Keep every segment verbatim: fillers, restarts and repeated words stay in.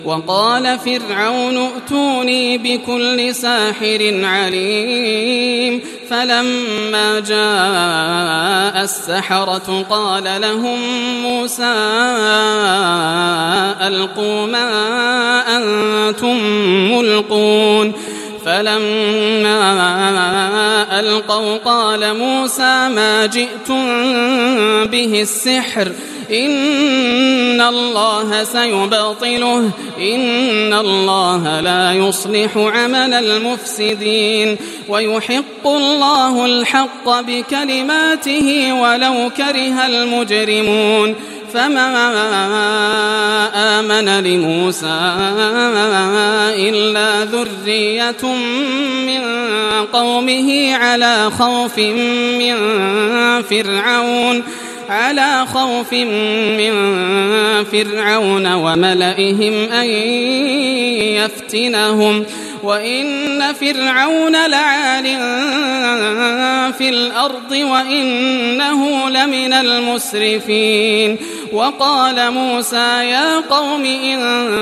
وقال فرعون ائتوني بكل ساحر عليم فلما جاء السحرة قال لهم موسى ألقوا ما أنتم ملقون فلما ألقوا قال موسى ما جئتم به السحر إن الله سيبطله إن الله لا يصلح عمل المفسدين ويحق الله الحق بكلماته ولو كره المجرمون فما آمن لموسى إلا ذرية من قومه على خوف من فرعون على خوف من فرعون وملئهم أن يفتنهم وإن فرعون لعال في الأرض وإنه لمن المسرفين وقال موسى يا قوم إن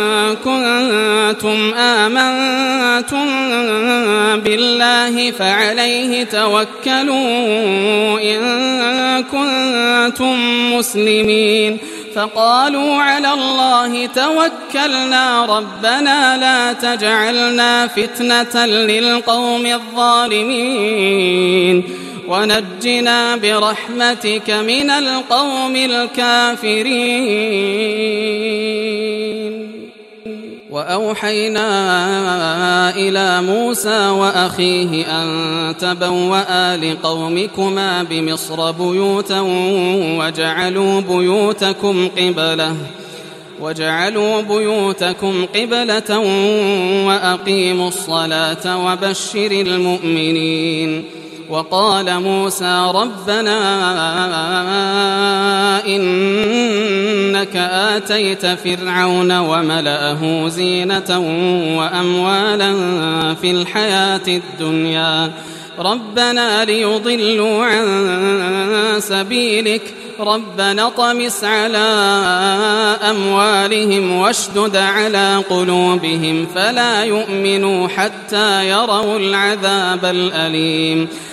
كنتم آمنتم بالله فعليه توكلوا إن كنتم مسلمين فقالوا على الله توكلنا ربنا لا تجعلنا فتنة للقوم الظالمين ونجنا برحمتك من القوم الكافرين. وأوحينا إلى موسى وأخيه أن تبوأ لقومكما بمصر بيوتا وجعلوا بيوتكم قبلة وجعلوا بيوتكم قبلة وأقيموا الصلاة وبشر المؤمنين. وقال موسى ربنا إنك آتيت فرعون وملأه زينة وأموالا في الحياة الدنيا ربنا ليضلوا عن سبيلك ربنا طمس على أموالهم واشدد على قلوبهم فلا يؤمنوا حتى يروا العذاب الأليم